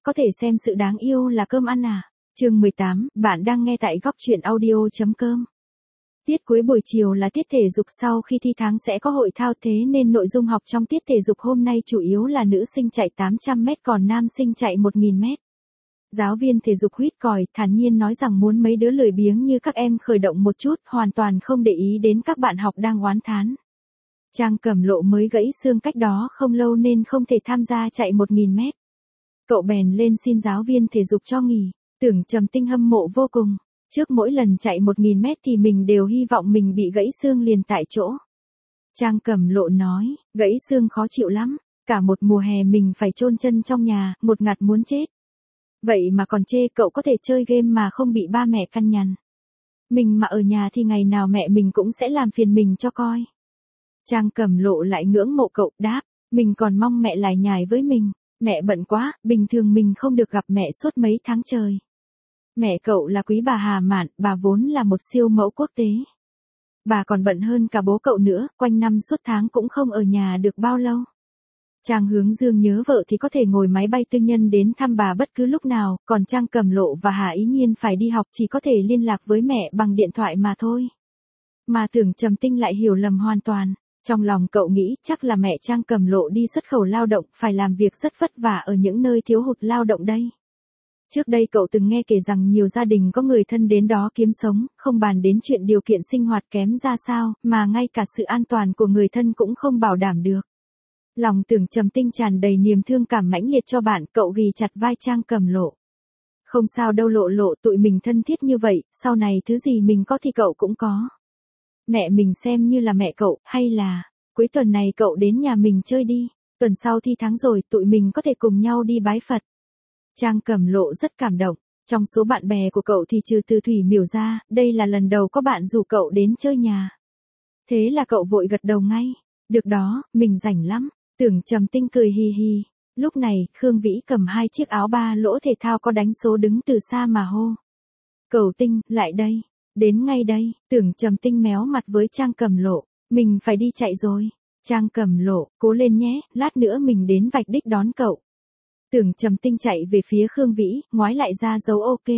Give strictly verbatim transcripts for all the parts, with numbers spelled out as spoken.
có thể xem sự đáng yêu là cơm ăn à. Chương mười tám, bạn đang nghe tại góc truyện audio.com. Tiết cuối buổi chiều là tiết thể dục sau khi thi tháng sẽ có hội thao, thế nên nội dung học trong tiết thể dục hôm nay chủ yếu là nữ sinh chạy tám trăm mét còn nam sinh chạy một nghìn mét. Giáo viên thể dục huýt còi, thản nhiên nói rằng muốn mấy đứa lười biếng như các em khởi động một chút, hoàn toàn không để ý đến các bạn học đang oán thán. Trang Cẩm Lộ mới gãy xương cách đó không lâu nên không thể tham gia chạy một nghìn mét. Cậu bèn lên xin giáo viên thể dục cho nghỉ. Tưởng Trầm Tinh hâm mộ vô cùng. Trước mỗi lần chạy một nghìn mét thì mình đều hy vọng mình bị gãy xương liền tại chỗ. Trang Cẩm Lộ nói, gãy xương khó chịu lắm. Cả một mùa hè mình phải chôn chân trong nhà, ngột ngạt muốn chết. Vậy mà còn chê cậu có thể chơi game mà không bị ba mẹ căn nhằn. Mình mà ở nhà thì ngày nào mẹ mình cũng sẽ làm phiền mình cho coi. Trang Cẩm Lộ lại ngưỡng mộ cậu, đáp, mình còn mong mẹ lải nhải với mình. Mẹ bận quá, bình thường mình không được gặp mẹ suốt mấy tháng trời. Mẹ cậu là quý bà Hà Mạn, bà vốn là một siêu mẫu quốc tế. Bà còn bận hơn cả bố cậu nữa, quanh năm suốt tháng cũng không ở nhà được bao lâu. Trang Hướng Dương nhớ vợ thì có thể ngồi máy bay tư nhân đến thăm bà bất cứ lúc nào, còn Trang Cẩm Lộ và Hà Ý Nhiên phải đi học chỉ có thể liên lạc với mẹ bằng điện thoại mà thôi. Mà Tưởng Trầm Tinh lại hiểu lầm hoàn toàn. Trong lòng cậu nghĩ chắc là mẹ Trang Cẩm Lộ đi xuất khẩu lao động, phải làm việc rất vất vả ở những nơi thiếu hụt lao động đây. Trước đây cậu từng nghe kể rằng nhiều gia đình có người thân đến đó kiếm sống, không bàn đến chuyện điều kiện sinh hoạt kém ra sao, mà ngay cả sự an toàn của người thân cũng không bảo đảm được. Lòng Tưởng Trầm Tinh tràn đầy niềm thương cảm mãnh liệt cho bạn, cậu ghì chặt vai Trang Cẩm Lộ. Không sao đâu Lộ Lộ, tụi mình thân thiết như vậy, sau này thứ gì mình có thì cậu cũng có. Mẹ mình xem như là mẹ cậu, hay là, cuối tuần này cậu đến nhà mình chơi đi, tuần sau thi tháng rồi tụi mình có thể cùng nhau đi bái Phật. Trang Cẩm Lộ rất cảm động, trong số bạn bè của cậu thì trừ Từ Thủy Miểu ra, đây là lần đầu có bạn rủ cậu đến chơi nhà. Thế là cậu vội gật đầu ngay, được đó, mình rảnh lắm. Tưởng Trầm Tinh cười hì hì, lúc này Khương Vĩ cầm hai chiếc áo ba lỗ thể thao có đánh số đứng từ xa mà hô. Cẩu Tinh, lại đây. Đến ngay đây, Tưởng Trầm Tinh méo mặt với Trang Cẩm Lộ, mình phải đi chạy rồi. Trang Cẩm Lộ, cố lên nhé, lát nữa mình đến vạch đích đón cậu. Tưởng Trầm Tinh chạy về phía Khương Vĩ, ngoái lại ra dấu ok.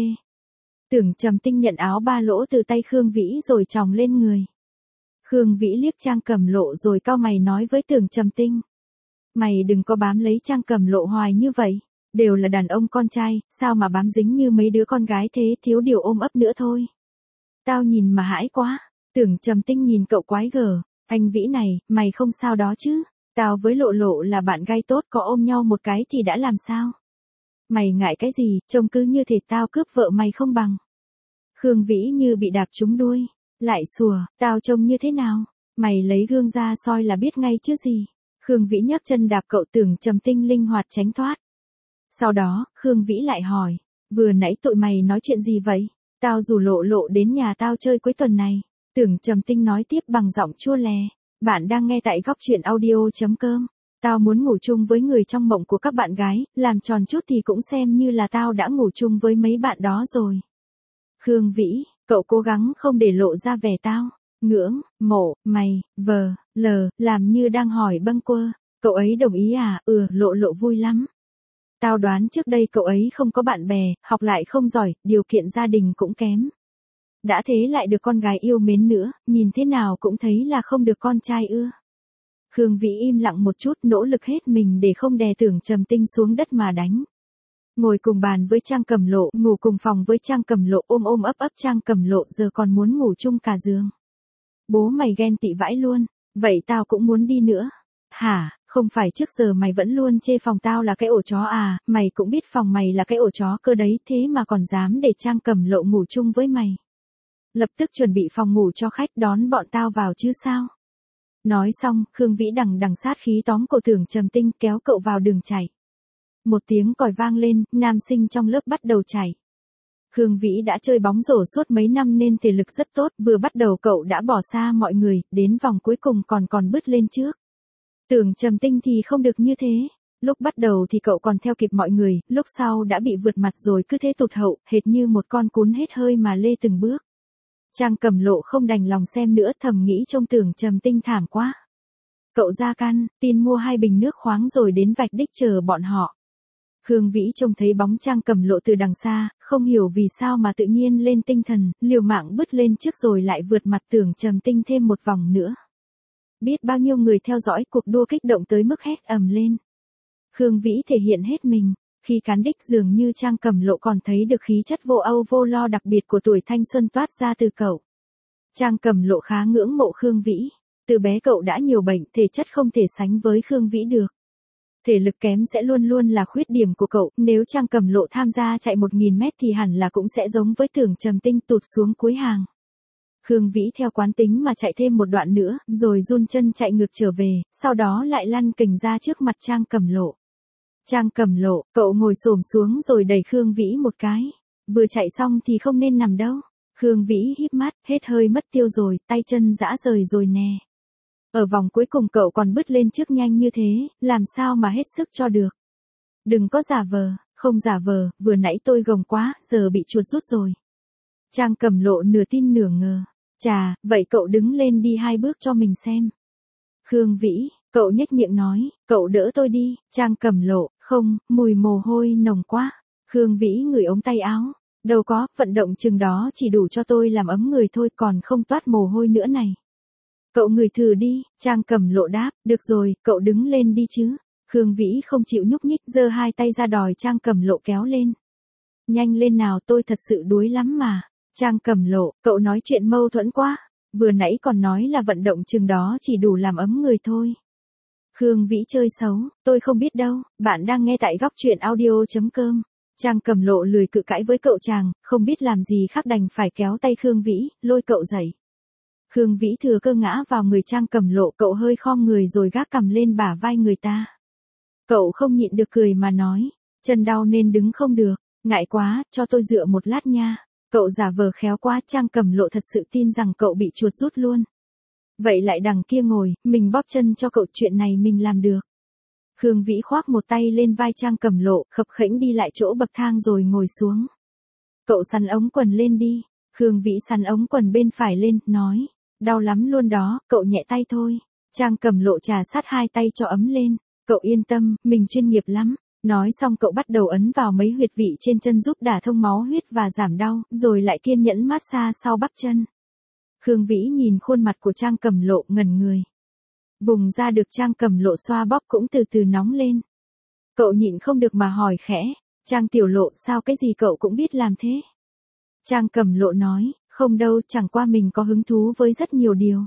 Tưởng Trầm Tinh nhận áo ba lỗ từ tay Khương Vĩ rồi chòng lên người. Khương Vĩ liếc Trang Cẩm Lộ rồi cau mày nói với Tưởng Trầm Tinh. Mày đừng có bám lấy Trang Cẩm Lộ hoài như vậy, đều là đàn ông con trai, sao mà bám dính như mấy đứa con gái thế, thiếu điều ôm ấp nữa thôi. Tao nhìn mà hãi quá. Tưởng Trầm Tinh nhìn cậu quái gở, anh Vĩ này, mày không sao đó chứ? Tao với Lộ Lộ là bạn gai tốt, có ôm nhau một cái thì đã làm sao? Mày ngại cái gì, trông cứ như thể tao cướp vợ mày không bằng. Khương Vĩ như bị đạp trúng đuôi, lại sủa, tao trông như thế nào? Mày lấy gương ra soi là biết ngay chứ gì. Khương Vĩ nhấc chân đạp cậu, Tưởng Trầm Tinh linh hoạt tránh thoát. Sau đó, Khương Vĩ lại hỏi, vừa nãy tụi mày nói chuyện gì vậy? Tao rủ Lộ Lộ đến nhà tao chơi cuối tuần này. Tưởng Trầm Tinh nói tiếp bằng giọng chua lè. Bạn đang nghe tại góc truyện audio.com. Tao muốn ngủ chung với người trong mộng của các bạn gái, làm tròn chút thì cũng xem như là tao đã ngủ chung với mấy bạn đó rồi. Khương Vĩ, cậu cố gắng không để lộ ra vẻ tao. Ngưỡng, mộ, mày, vờ, lờ, làm như đang hỏi bâng quơ. Cậu ấy đồng ý à? Ừ, Lộ Lộ vui lắm. Tao đoán trước đây cậu ấy không có bạn bè, học lại không giỏi, điều kiện gia đình cũng kém. Đã thế lại được con gái yêu mến nữa, nhìn thế nào cũng thấy là không được con trai ưa. Khương Vĩ im lặng một chút, nỗ lực hết mình để không đè Tưởng Trầm Tinh xuống đất mà đánh. Ngồi cùng bàn với Trang Cẩm Lộ, ngủ cùng phòng với Trang Cẩm Lộ, ôm ôm ấp ấp Trang Cẩm Lộ, giờ còn muốn ngủ chung cả giường. Bố mày ghen tị vãi luôn, vậy tao cũng muốn đi nữa. Hả, không phải trước giờ mày vẫn luôn chê phòng tao là cái ổ chó à, mày cũng biết phòng mày là cái ổ chó cơ đấy, thế mà còn dám để Trang Cẩm Lộ ngủ chung với mày. Lập tức chuẩn bị phòng ngủ cho khách, đón bọn tao vào chứ sao. Nói xong, Khương Vĩ đằng đằng sát khí tóm cổ Tưởng Trầm Tinh, kéo cậu vào đường chạy. Một tiếng còi vang lên, nam sinh trong lớp bắt đầu chạy. Khương Vĩ đã chơi bóng rổ suốt mấy năm nên thể lực rất tốt, vừa bắt đầu cậu đã bỏ xa mọi người, đến vòng cuối cùng còn còn bứt lên trước. Tưởng Trầm Tinh thì không được như thế. Lúc bắt đầu thì cậu còn theo kịp mọi người, lúc sau đã bị vượt mặt rồi cứ thế tụt hậu, hệt như một con cún hết hơi mà lê từng bước. Trang Cẩm Lộ không đành lòng xem nữa, thầm nghĩ trông Tưởng Trầm Tinh thảm quá. Cậu ra căn, tin mua hai bình nước khoáng rồi đến vạch đích chờ bọn họ. Khương Vĩ trông thấy bóng Trang Cẩm Lộ từ đằng xa, không hiểu vì sao mà tự nhiên lên tinh thần, liều mạng bứt lên trước rồi lại vượt mặt Tưởng Trầm Tinh thêm một vòng nữa. Biết bao nhiêu người theo dõi cuộc đua kích động tới mức hét ầm lên. Khương Vĩ thể hiện hết mình, khi cán đích dường như Trang Cẩm Lộ còn thấy được khí chất vô âu vô lo đặc biệt của tuổi thanh xuân toát ra từ cậu. Trang Cẩm Lộ khá ngưỡng mộ Khương Vĩ, từ bé cậu đã nhiều bệnh, thể chất không thể sánh với Khương Vĩ được. Thể lực kém sẽ luôn luôn là khuyết điểm của cậu, nếu Trang Cẩm Lộ tham gia chạy một nghìn mét thì hẳn là cũng sẽ giống với Tưởng Trầm Tinh tụt xuống cuối hàng. Khương Vĩ theo quán tính mà chạy thêm một đoạn nữa, rồi run chân chạy ngược trở về, sau đó lại lăn kình ra trước mặt Trang Cẩm Lộ. Trang Cẩm Lộ, cậu ngồi xổm xuống rồi đẩy Khương Vĩ một cái. Vừa chạy xong thì không nên nằm đâu. Khương Vĩ híp mắt, hết hơi mất tiêu rồi, tay chân rã rời rồi nè. Ở vòng cuối cùng cậu còn bứt lên trước nhanh như thế, làm sao mà hết sức cho được. Đừng có giả vờ, không giả vờ, vừa nãy tôi gồng quá, giờ bị chuột rút rồi. Trang Cẩm Lộ nửa tin nửa ngờ. Chà, vậy cậu đứng lên đi hai bước cho mình xem. Khương Vĩ, cậu nhếch miệng nói, cậu đỡ tôi đi. Trang Cẩm Lộ, không, mùi mồ hôi nồng quá. Khương Vĩ ngửi ống tay áo. Đâu có, vận động chừng đó chỉ đủ cho tôi làm ấm người thôi, còn không toát mồ hôi nữa này. Cậu ngửi thử đi. Trang Cẩm Lộ đáp, được rồi, cậu đứng lên đi chứ. Khương Vĩ không chịu nhúc nhích, giơ hai tay ra đòi Trang Cẩm Lộ kéo lên. Nhanh lên nào, tôi thật sự đuối lắm mà. Trang Cẩm Lộ, cậu nói chuyện mâu thuẫn quá. Vừa nãy còn nói là vận động chừng đó chỉ đủ làm ấm người thôi. Khương Vĩ chơi xấu, tôi không biết đâu, bạn đang nghe tại góc truyện audio chấm com. Trang Cẩm Lộ lười cự cãi với cậu chàng, không biết làm gì khác đành phải kéo tay Khương Vĩ, lôi cậu dậy. Khương Vĩ thừa cơ ngã vào người Trang Cẩm Lộ, cậu hơi khom người rồi gác cằm lên bả vai người ta. Cậu không nhịn được cười mà nói, chân đau nên đứng không được, ngại quá, cho tôi dựa một lát nha. Cậu giả vờ khéo quá, Trang Cẩm Lộ thật sự tin rằng cậu bị chuột rút luôn. Vậy lại đằng kia ngồi, mình bóp chân cho cậu, chuyện này mình làm được. Khương Vĩ khoác một tay lên vai Trang Cẩm Lộ, khập khễnh đi lại chỗ bậc thang rồi ngồi xuống. Cậu sắn ống quần lên đi. Khương Vĩ sắn ống quần bên phải lên, nói, đau lắm luôn đó, cậu nhẹ tay thôi. Trang Cẩm Lộ trà sát hai tay cho ấm lên. Cậu yên tâm, mình chuyên nghiệp lắm. Nói xong cậu bắt đầu ấn vào mấy huyệt vị trên chân giúp đả thông máu huyết và giảm đau, rồi lại kiên nhẫn massage sau bắp chân. Khương Vĩ nhìn khuôn mặt của Trang Cẩm Lộ ngẩn người. Vùng da được Trang Cẩm Lộ xoa bóp cũng từ từ nóng lên. Cậu nhịn không được mà hỏi khẽ, Trang tiểu Lộ, sao cái gì cậu cũng biết làm thế? Trang Cẩm Lộ nói, không đâu, chẳng qua mình có hứng thú với rất nhiều điều.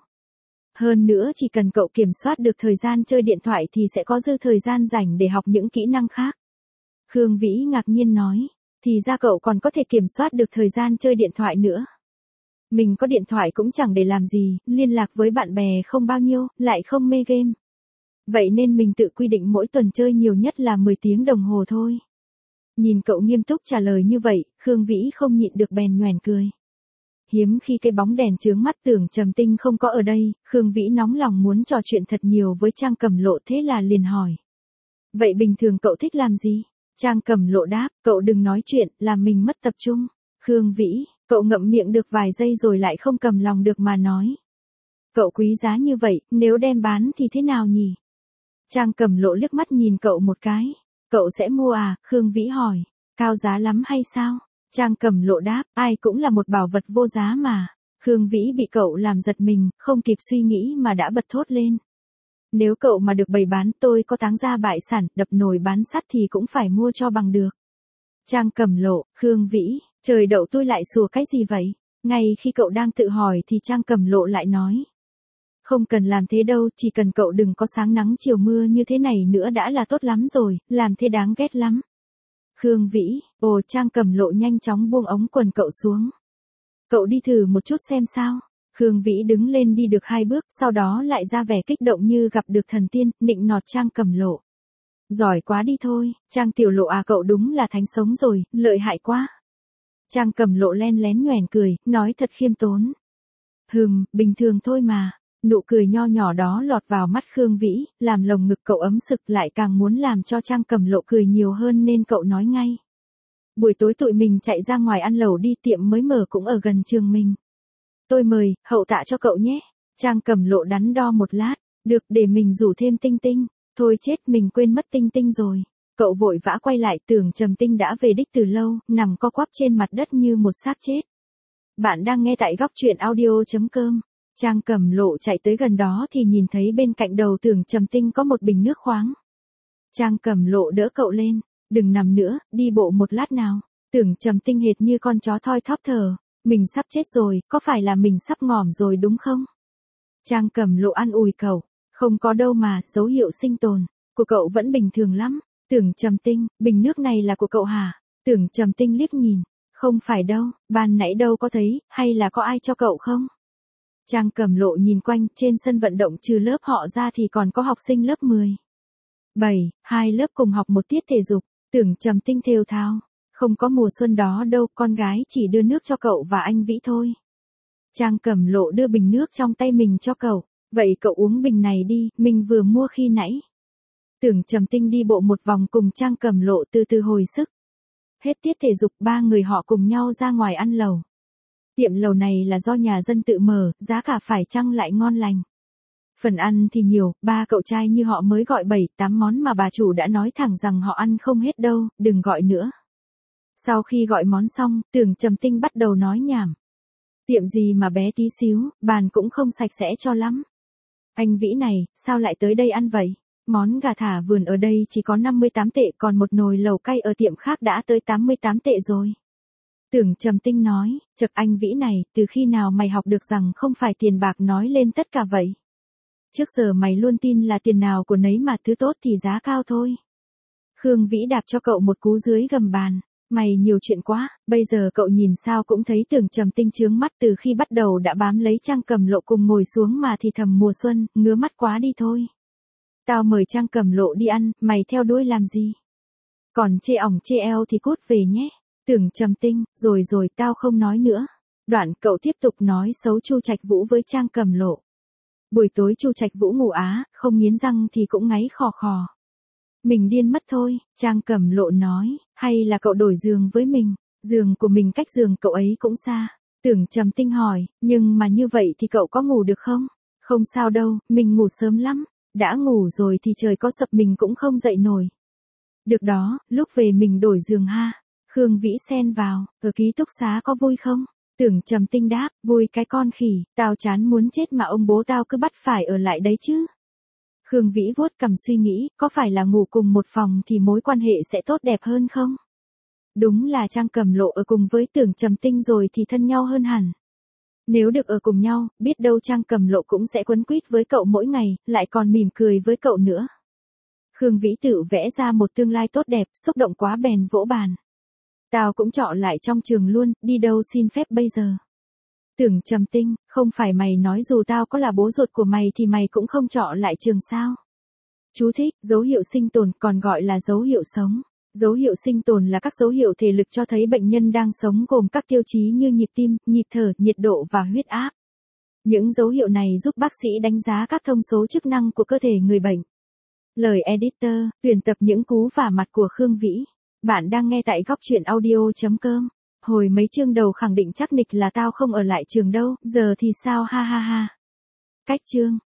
Hơn nữa chỉ cần cậu kiểm soát được thời gian chơi điện thoại thì sẽ có dư thời gian rảnh để học những kỹ năng khác. Khương Vĩ ngạc nhiên nói, thì ra cậu còn có thể kiểm soát được thời gian chơi điện thoại nữa. Mình có điện thoại cũng chẳng để làm gì, liên lạc với bạn bè không bao nhiêu, lại không mê game. Vậy nên mình tự quy định mỗi tuần chơi nhiều nhất là mười tiếng đồng hồ thôi. Nhìn cậu nghiêm túc trả lời như vậy, Khương Vĩ không nhịn được bèn nhoẻn cười. Hiếm khi cái bóng đèn chướng mắt Tưởng Trầm Tinh không có ở đây, Khương Vĩ nóng lòng muốn trò chuyện thật nhiều với Trang Cẩm Lộ, thế là liền hỏi. Vậy bình thường cậu thích làm gì? Trang Cẩm Lộ đáp, cậu đừng nói chuyện, làm mình mất tập trung. Khương Vĩ, cậu ngậm miệng được vài giây rồi lại không cầm lòng được mà nói. Cậu quý giá như vậy, nếu đem bán thì thế nào nhỉ? Trang Cẩm Lộ liếc mắt nhìn cậu một cái. Cậu sẽ mua à? Khương Vĩ hỏi. Cao giá lắm hay sao? Trang Cẩm Lộ đáp, ai cũng là một bảo vật vô giá mà. Khương Vĩ bị cậu làm giật mình, không kịp suy nghĩ mà đã bật thốt lên. Nếu cậu mà được bày bán, tôi có táng ra bại sản, đập nồi bán sắt thì cũng phải mua cho bằng được. Trang Cẩm Lộ, Khương Vĩ, trời đậu tôi lại sủa cái gì vậy? Ngay khi cậu đang tự hỏi thì Trang Cẩm Lộ lại nói. Không cần làm thế đâu, chỉ cần cậu đừng có sáng nắng chiều mưa như thế này nữa đã là tốt lắm rồi, làm thế đáng ghét lắm. Khương Vĩ, ồ, Trang Cẩm Lộ nhanh chóng buông ống quần cậu xuống. Cậu đi thử một chút xem sao. Khương Vĩ đứng lên đi được hai bước, sau đó lại ra vẻ kích động như gặp được thần tiên, nịnh nọt Trang Cẩm Lộ. Giỏi quá đi thôi, Trang tiểu Lộ à, cậu đúng là thánh sống rồi, lợi hại quá. Trang Cẩm Lộ len lén nhoẻn cười, nói thật khiêm tốn. Hừm, bình thường thôi mà. Nụ cười nho nhỏ đó lọt vào mắt Khương Vĩ, làm lồng ngực cậu ấm sực, lại càng muốn làm cho Trang Cẩm Lộ cười nhiều hơn nên cậu nói ngay. Buổi tối tụi mình chạy ra ngoài ăn lẩu đi, tiệm mới mở cũng ở gần trường mình. Tôi mời, hậu tạ cho cậu nhé. Trang Cẩm Lộ đắn đo một lát, được, để mình rủ thêm Tinh Tinh. Thôi chết, mình quên mất Tinh Tinh rồi. Cậu vội vã quay lại, tưởng Trầm Tinh đã về đích từ lâu, nằm co quắp trên mặt đất như một xác chết. Bạn đang nghe tại góc truyện audio.com. Trang Cẩm Lộ chạy tới gần đó thì nhìn thấy bên cạnh đầu tưởng Trầm Tinh có một bình nước khoáng. Trang Cẩm Lộ đỡ cậu lên, đừng nằm nữa, đi bộ một lát nào. Tưởng Trầm Tinh hệt như con chó thoi thóp thở, mình sắp chết rồi, có phải là mình sắp ngỏm rồi đúng không? Trang Cẩm Lộ an ủi cậu, không có đâu mà, dấu hiệu sinh tồn của cậu vẫn bình thường lắm. Tưởng Trầm Tinh, bình nước này là của cậu hả? Tưởng Trầm Tinh liếc nhìn, không phải đâu, ban nãy đâu có thấy, hay là có ai cho cậu không? Trang Cẩm Lộ nhìn quanh, trên sân vận động trừ lớp họ ra thì còn có học sinh lớp mười. bảy, hai lớp cùng học một tiết thể dục. Tưởng Trầm Tinh thều thào, không có mùa xuân đó đâu, con gái chỉ đưa nước cho cậu và anh Vĩ thôi. Trang Cẩm Lộ đưa bình nước trong tay mình cho cậu, vậy cậu uống bình này đi, mình vừa mua khi nãy. Tưởng Trầm Tinh đi bộ một vòng cùng Trang Cẩm Lộ từ từ hồi sức. Hết tiết thể dục, ba người họ cùng nhau ra ngoài ăn lẩu. Tiệm lẩu này là do nhà dân tự mở, giá cả phải chăng lại ngon lành. Phần ăn thì nhiều, ba cậu trai như họ mới gọi bảy, tám món mà bà chủ đã nói thẳng rằng họ ăn không hết đâu, đừng gọi nữa. Sau khi gọi món xong, Tưởng Trầm Tinh bắt đầu nói nhảm. Tiệm gì mà bé tí xíu, bàn cũng không sạch sẽ cho lắm. Anh Vĩ này, sao lại tới đây ăn vậy? Món gà thả vườn ở đây chỉ có năm mươi tám tệ, còn một nồi lẩu cay ở tiệm khác đã tới tám mươi tám tệ rồi. Tưởng Trầm Tinh nói, chậc anh Vĩ này, từ khi nào mày học được rằng không phải tiền bạc nói lên tất cả vậy? Trước giờ mày luôn tin là tiền nào của nấy mà thứ tốt thì giá cao thôi. Khương Vĩ đạp cho cậu một cú dưới gầm bàn. Mày nhiều chuyện quá, bây giờ cậu nhìn sao cũng thấy Tưởng Trầm Tinh chướng mắt, từ khi bắt đầu đã bám lấy Trang Cẩm Lộ cùng ngồi xuống mà thì thầm mùa xuân, ngứa mắt quá đi thôi. Tao mời Trang Cẩm Lộ đi ăn, mày theo đuôi làm gì? Còn chê ỏng chê eo thì cút về nhé. Tưởng Trầm Tinh, rồi rồi tao không nói nữa. Đoạn cậu tiếp tục nói xấu Chu Trạch Vũ với Trang Cẩm Lộ. Buổi tối Chu Trạch Vũ ngủ á, không nghiến răng thì cũng ngáy khò khò. Mình điên mất thôi, Trang Cẩm Lộ nói, hay là cậu đổi giường với mình, giường của mình cách giường cậu ấy cũng xa. Tưởng Trầm Tinh hỏi, nhưng mà như vậy thì cậu có ngủ được không? Không sao đâu, mình ngủ sớm lắm, đã ngủ rồi thì trời có sập mình cũng không dậy nổi. Được đó, lúc về mình đổi giường ha. Khương Vĩ xen vào, ở ký túc xá có vui không? Tưởng Trầm Tinh đáp, vui cái con khỉ, tao chán muốn chết mà ông bố tao cứ bắt phải ở lại đấy chứ. Khương Vĩ vuốt cằm suy nghĩ, có phải là ngủ cùng một phòng thì mối quan hệ sẽ tốt đẹp hơn không? Đúng là Trang Cẩm Lộ ở cùng với Tưởng Trầm Tinh rồi thì thân nhau hơn hẳn. Nếu được ở cùng nhau, biết đâu Trang Cẩm Lộ cũng sẽ quấn quýt với cậu mỗi ngày, lại còn mỉm cười với cậu nữa. Khương Vĩ tự vẽ ra một tương lai tốt đẹp, xúc động quá bèn vỗ bàn. Tao cũng chọn lại trong trường luôn, đi đâu xin phép bây giờ. Tưởng Trầm Tinh, không phải mày nói dù tao có là bố ruột của mày thì mày cũng không chọn lại trường sao? Chú thích, dấu hiệu sinh tồn còn gọi là dấu hiệu sống. Dấu hiệu sinh tồn là các dấu hiệu thể lực cho thấy bệnh nhân đang sống, gồm các tiêu chí như nhịp tim, nhịp thở, nhiệt độ và huyết áp. Những dấu hiệu này giúp bác sĩ đánh giá các thông số chức năng của cơ thể người bệnh. Lời editor, tuyển tập những cú vả mặt của Khương Vĩ. Bạn đang nghe tại góc truyện audio.com. Hồi mấy chương đầu khẳng định chắc nịch là tao không ở lại trường đâu, giờ thì sao ha ha ha. Cách chương.